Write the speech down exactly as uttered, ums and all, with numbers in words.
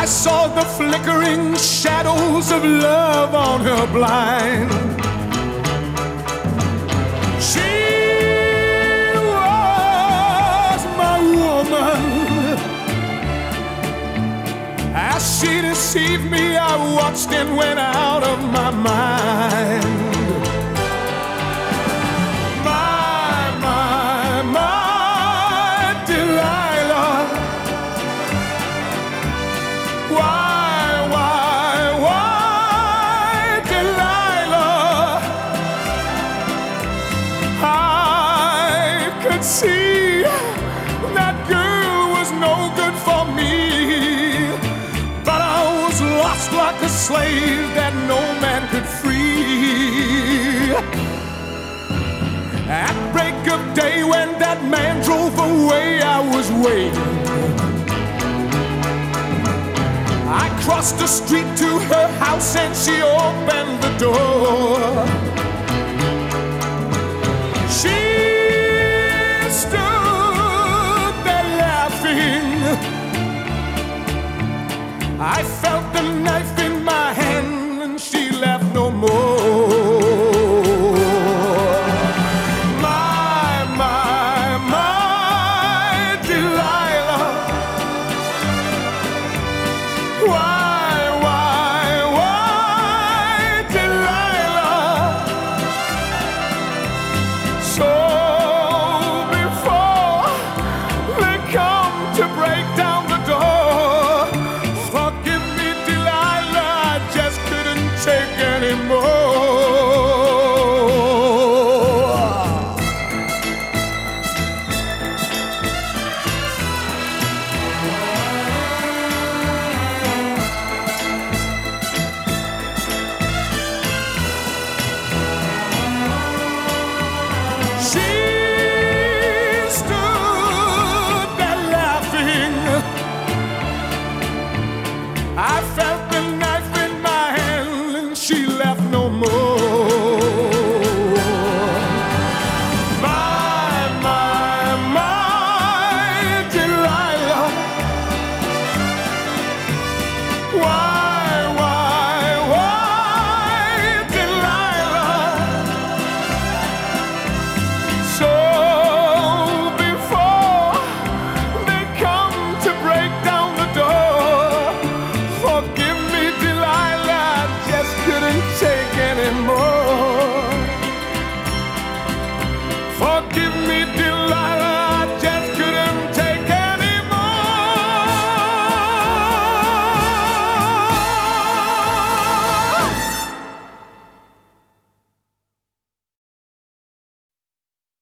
I saw the flickering shadows of love on her blind. She was my woman. As she deceived me, I watched and went out of my mind. Why, why, why, Delilah? I could see that girl was no good for me, but I was lost like a slave that no man could free. At break of day when that man drove away, I was waiting. I crossed the street to her house and she opened the door. She stood there laughing. I felt the night